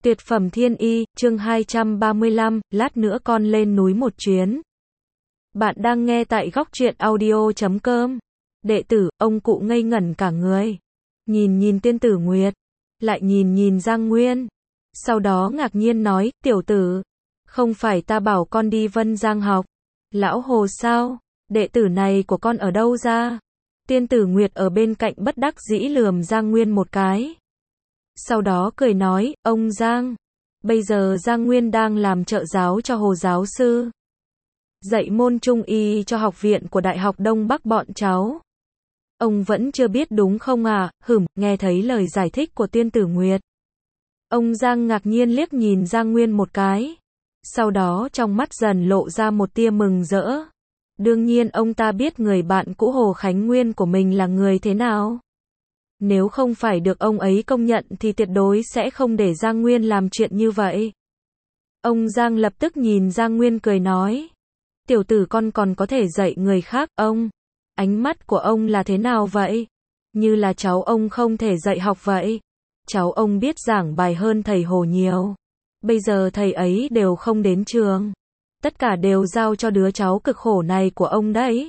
Tuyệt phẩm thiên y, chương 235, lát nữa con lên núi một chuyến. Bạn đang nghe tại góc truyện audio.com. Đệ tử, ông cụ ngây ngẩn cả người. Nhìn tiên tử Nguyệt, lại nhìn Giang Nguyên. Sau đó ngạc nhiên nói, tiểu tử, không phải ta bảo con đi Vân Giang học. Lão Hồ sao? Đệ tử này của con ở đâu ra? Tiên tử Nguyệt ở bên cạnh bất đắc dĩ lườm Giang Nguyên một cái. Sau đó cười nói, ông Giang, bây giờ Giang Nguyên đang làm trợ giáo cho Hồ giáo sư, dạy môn trung y cho học viện của Đại học Đông Bắc bọn cháu. Ông vẫn chưa biết đúng không à? Nghe thấy lời giải thích của tiên tử Nguyệt. Ông Giang ngạc nhiên liếc nhìn Giang Nguyên một cái. Sau đó trong mắt dần lộ ra một tia mừng rỡ. Đương nhiên ông ta biết người bạn cũ Hồ Khánh Nguyên của mình là người thế nào. Nếu không phải được ông ấy công nhận thì tuyệt đối sẽ không để Giang Nguyên làm chuyện như vậy. Ông Giang lập tức nhìn Giang Nguyên cười nói. Tiểu tử con còn có thể dạy người khác, ông. Ánh mắt của ông là thế nào vậy? Như là cháu ông không thể dạy học vậy. Cháu ông biết giảng bài hơn thầy Hồ nhiều. Bây giờ thầy ấy đều không đến trường. Tất cả đều giao cho đứa cháu cực khổ này của ông đấy.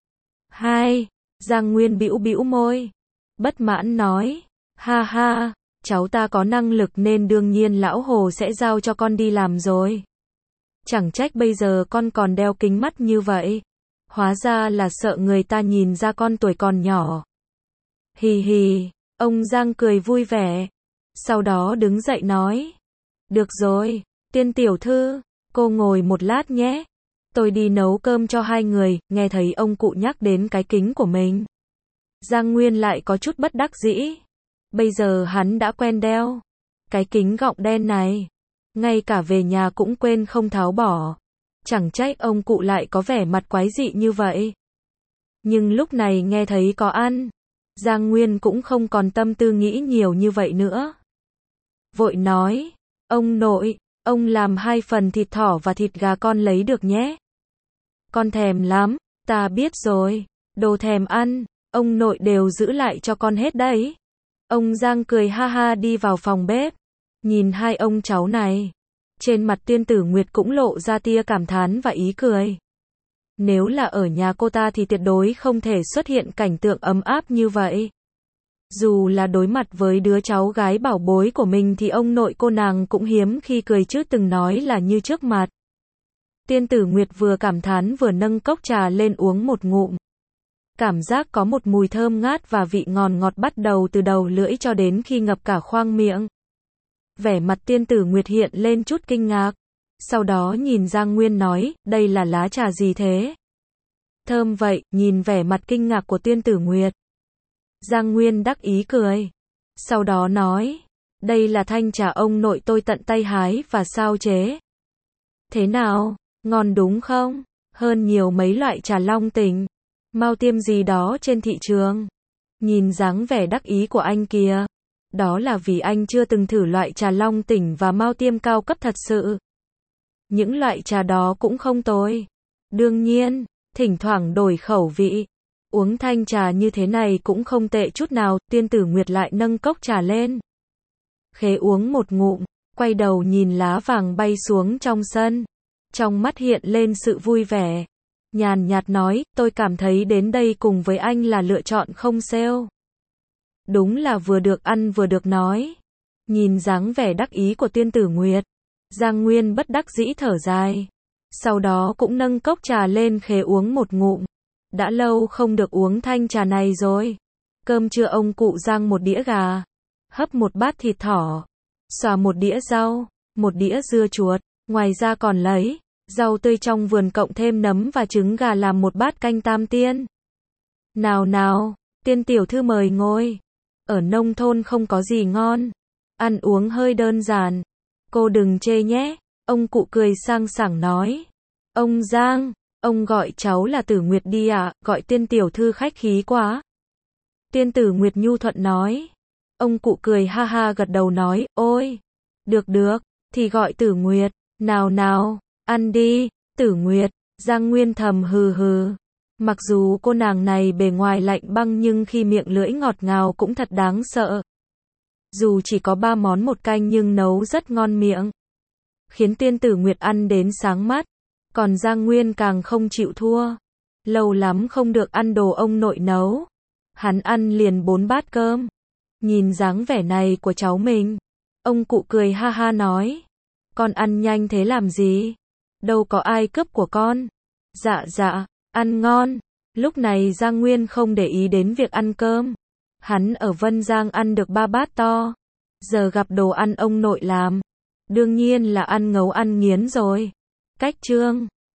Hai, Giang Nguyên bĩu môi. Bất mãn nói, ha ha, cháu ta có năng lực nên đương nhiên lão Hồ sẽ giao cho con đi làm rồi. Chẳng trách bây giờ con còn đeo kính mắt như vậy. Hóa ra là sợ người ta nhìn ra con tuổi còn nhỏ. Hì hì, ông Giang cười vui vẻ. Sau đó đứng dậy nói, được rồi, tiên tiểu thư, cô ngồi một lát nhé. Tôi đi nấu cơm cho hai người. Nghe thấy ông cụ nhắc đến cái kính của mình, Giang Nguyên lại có chút bất đắc dĩ. Bây giờ hắn đã quen đeo cái kính gọng đen này, ngay cả về nhà cũng quên không tháo bỏ. Chẳng trách ông cụ lại có vẻ mặt quái dị như vậy. Nhưng lúc này nghe thấy có ăn, Giang Nguyên cũng không còn tâm tư nghĩ nhiều như vậy nữa. Vội nói, ông nội, ông làm 2 phần thịt thỏ và thịt gà con lấy được nhé. Con thèm lắm. Ta biết rồi, đồ thèm ăn, ông nội đều giữ lại cho con hết đấy. Ông Giang cười ha ha đi vào phòng bếp. Nhìn hai ông cháu này, trên mặt tiên tử Nguyệt cũng lộ ra tia cảm thán và ý cười. Nếu là ở nhà cô ta thì tuyệt đối không thể xuất hiện cảnh tượng ấm áp như vậy. Dù là đối mặt với đứa cháu gái bảo bối của mình thì ông nội cô nàng cũng hiếm khi cười chứ từng nói là như trước mặt. Tiên tử Nguyệt vừa cảm thán vừa nâng cốc trà lên uống một ngụm. Cảm giác có một mùi thơm ngát và vị ngọt bắt đầu từ đầu lưỡi cho đến khi ngập cả khoang miệng. Vẻ mặt tiên tử Nguyệt hiện lên chút kinh ngạc. Sau đó nhìn Giang Nguyên nói, đây là lá trà gì thế? Thơm vậy. Nhìn vẻ mặt kinh ngạc của tiên tử Nguyệt, Giang Nguyên đắc ý cười. Sau đó nói, đây là thanh trà ông nội tôi tận tay hái và sao chế. Thế nào, ngon đúng không? Hơn nhiều mấy loại trà Long Tỉnh, Mao Tiêm gì đó trên thị trường. Nhìn dáng vẻ đắc ý của anh kìa. Đó là vì anh chưa từng thử loại trà Long Tỉnh và Mao Tiêm cao cấp thật sự. Những loại trà đó cũng không tồi. Đương nhiên, thỉnh thoảng đổi khẩu vị. Uống thanh trà như thế này cũng không tệ chút nào. Tiên tử Nguyệt lại nâng cốc trà lên. Khế uống một ngụm, quay đầu nhìn lá vàng bay xuống trong sân. Trong mắt hiện lên sự vui vẻ. Nhàn nhạt nói, tôi cảm thấy đến đây cùng với anh là lựa chọn không sale. Đúng là vừa được ăn vừa được nói. Nhìn dáng vẻ đắc ý của tiên tử Nguyệt, Giang Nguyên bất đắc dĩ thở dài. Sau đó cũng nâng cốc trà lên khế uống một ngụm. Đã lâu không được uống thanh trà này rồi. Cơm trưa ông cụ rang một đĩa gà, hấp một bát thịt thỏ, xào một đĩa rau, một đĩa dưa chuột. Ngoài ra còn lấy rau tươi trong vườn cộng thêm nấm và trứng gà làm một bát canh tam tiên. Nào, tiên tiểu thư mời ngồi. Ở nông thôn không có gì ngon. Ăn uống hơi đơn giản. Cô đừng chê nhé. Ông cụ cười sang sảng nói. Ông Giang, ông gọi cháu là Tử Nguyệt đi ạ, gọi tiên tiểu thư khách khí quá. Tiên tử Nguyệt nhu thuận nói. Ông cụ cười ha ha gật đầu nói, ôi, được, thì gọi Tử Nguyệt. Nào, ăn đi, Tử Nguyệt. Giang Nguyên thầm hừ. Mặc dù cô nàng này bề ngoài lạnh băng nhưng khi miệng lưỡi ngọt ngào cũng thật đáng sợ. Dù chỉ có 3 món một canh nhưng nấu rất ngon miệng. Khiến Tiên Tử Nguyệt ăn đến sáng mắt. Còn Giang Nguyên càng không chịu thua. Lâu lắm không được ăn đồ ông nội nấu. Hắn ăn liền 4 bát cơm. Nhìn dáng vẻ này của cháu mình. Ông cụ cười ha ha nói. Con ăn nhanh thế làm gì? Đâu có ai cướp của con. Dạ dạ, ăn ngon. Lúc này Giang Nguyên không để ý đến việc ăn cơm. Hắn ở Vân Giang ăn được 3 bát to. Giờ gặp đồ ăn ông nội làm. Đương nhiên là ăn ngấu ăn nghiến rồi. Cách chương